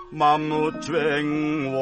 mamujweng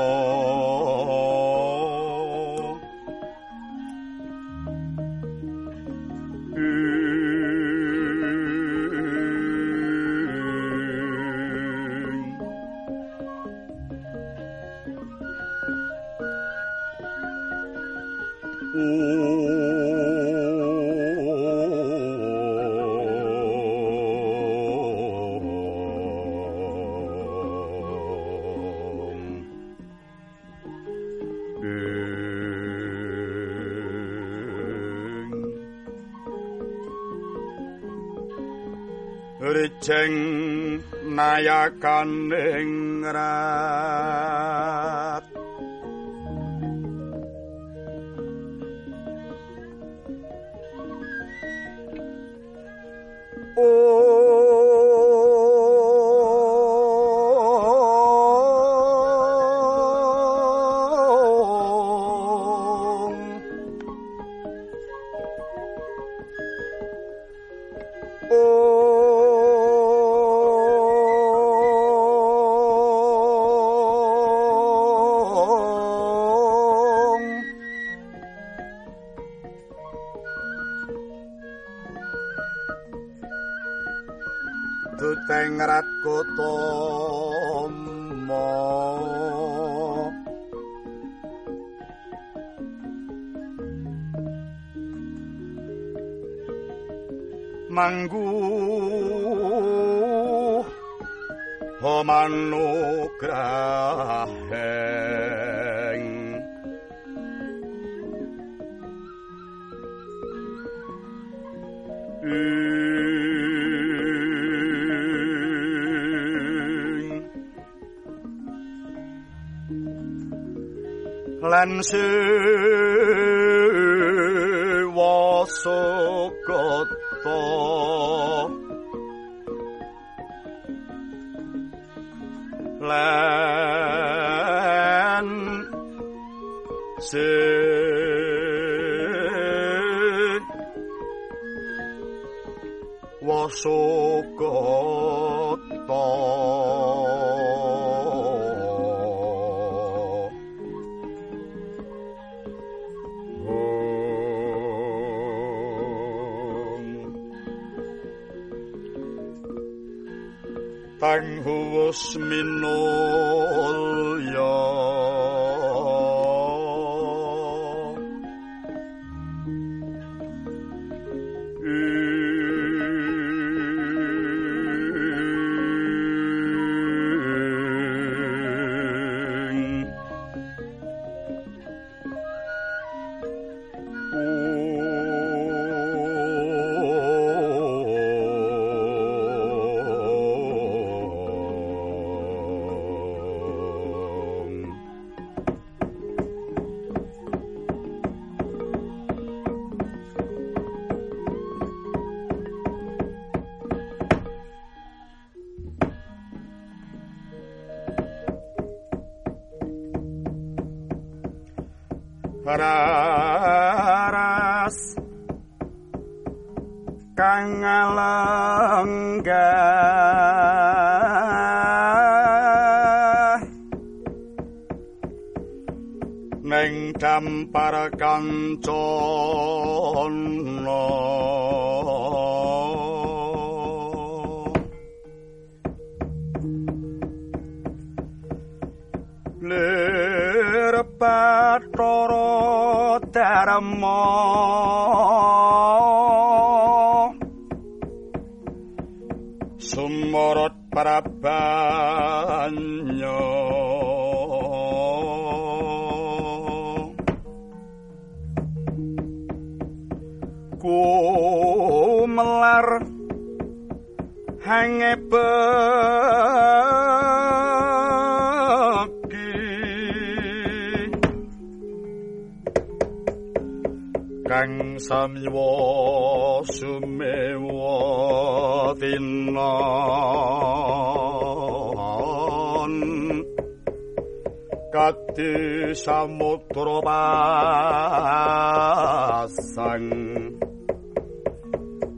Rijeng nayakaning rat Tengrat Kutama manggu manugraheng lan sewa sukata lan sewa sukata Tanghuwus minulya raras kang lenggah ning dampar kancana lir Bathara Dharma sumorot prabanya kumelar hangebe kang samya sumewa tinon kati samudra pasang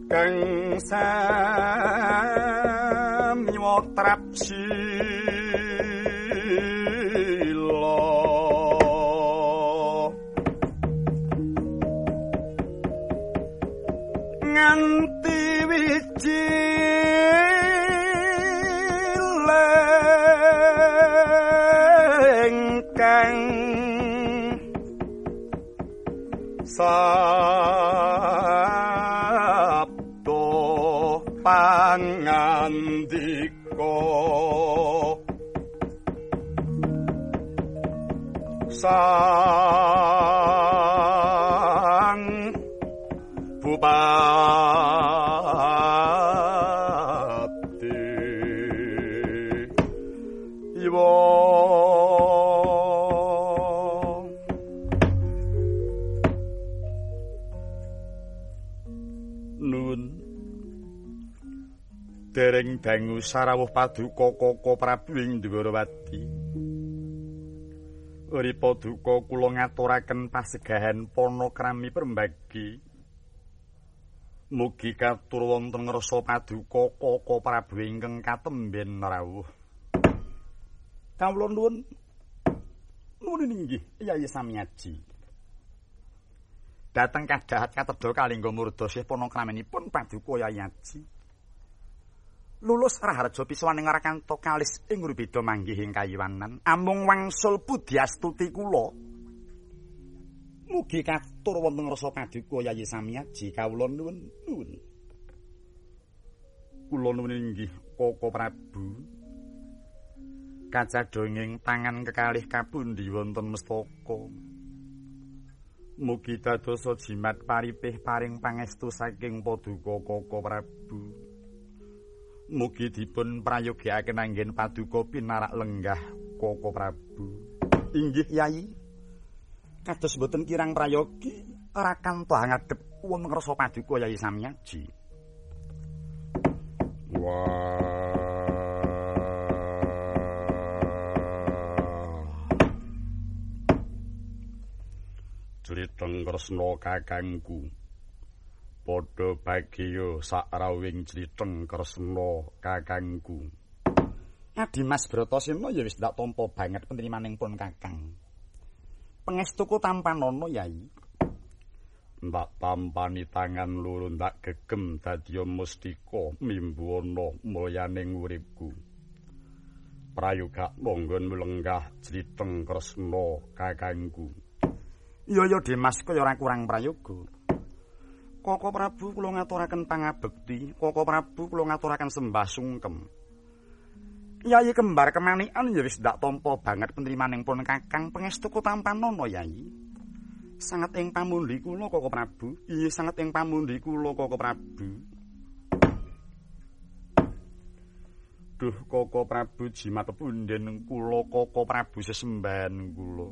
kang samya trapsi cilengkang sabdo pangandika sang bupati iwa nun dereng dangu sarawuh paduka Koko Prabu ing Dwarawati. Uripa duka kula ngaturaken pasegahan panakrami Permbagi. Mugi katur wonten ngrasa paduka Koko Prabu ingkang katemben rawuh. Kawula nuwun inggih Yayi Samyaji. Dateng kadahat katedha kalingga murda sih panakraminipun paduka Yayi Aji. Lulus raharja piswaning Rakanto kalis ing Rubeda manggih ing kayiwanan amung wangsul Budyastuti kula. Mugi katur wonten rasa paduka Yayi Samyaji kawula nuwun. Kula nuwun inggih Koko Prabu. Kacadhonging tangan kekalih kapundi wonten mestaka. Mugi dadosa jimat paripih paring pangestu saking paduka Koko Prabu. Mugi dipun prayogikaken anggen paduka pinarak lenggah Koko Prabu. Inggih Yayi. Kados boten kirang prayogi Rakanto ngadhep wonten rasa paduka Yayi Samyaji. Wah. Criteng Kresna kakangku. Padha bagya sakrawing criteng Kresna kakangku. Adimas Bratasena ya wis ndak tampa banget penerimanipun kakang. Pangestuku tampanana Yayi. Ndak tampani tangan loro ndak gegem dadya mustika mimbu ana mulyaning uripku. Prayoga monggon lenggah criteng Kresna kakangku. Iya Dimas kaya ora kurang prayoga. Koko Prabu kula ngaturaken pangabekti, Koko Prabu kula ngaturaken sembah sungkem. Yayi kembar kemanikan ya wis ndak tampa banget penerimanipun kakang pangestuku tampanana Yayi. Sanget ing pamundi kula Koko Prabu. Iya sanget ing pamundi kula Koko Prabu. Duh Koko Prabu jimat punden kula Koko Prabu sesembahan kula.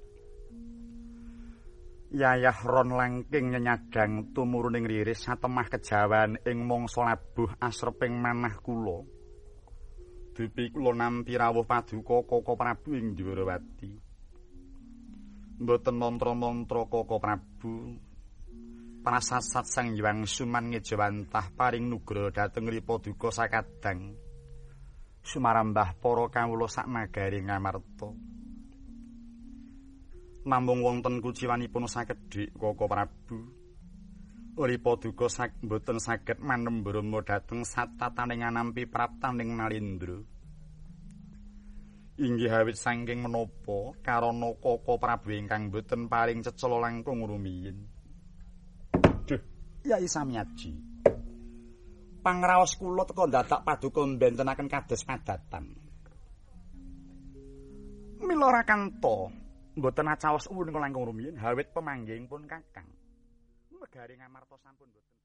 Yayah ron langking nyenyadang tumuruning riris satemah kejawan ing mangsa labuh asreping manah kula. Dupi kula nampi rawuh paduka Koko Prabu ing Dwarawati. Mboten mantra-mantra Koko Prabu. Prasasat Sang Hyang Suman ngejawantah paring nugra dhateng ripa duka sakadang. Sumarambah para kawula sak nagari ngamarta. Namung wonten kuciwanipun sakedhik Koko Prabu. Uripa duka boten saged manembrama dhateng satataning anampi praptaning Nalendra. Inggih awit saking menapa karana Koko Prabu ingkang boten paring cecala langkung rumiyin. Duh, Yayi Samyaji. Pangraos kula teka dadak paduka mbentenaken kados padatan. Mila Rakanto mboten acaos uwun langkung rumiyin hawit pemanggihipun kakang. Megari ngamarta sampun boten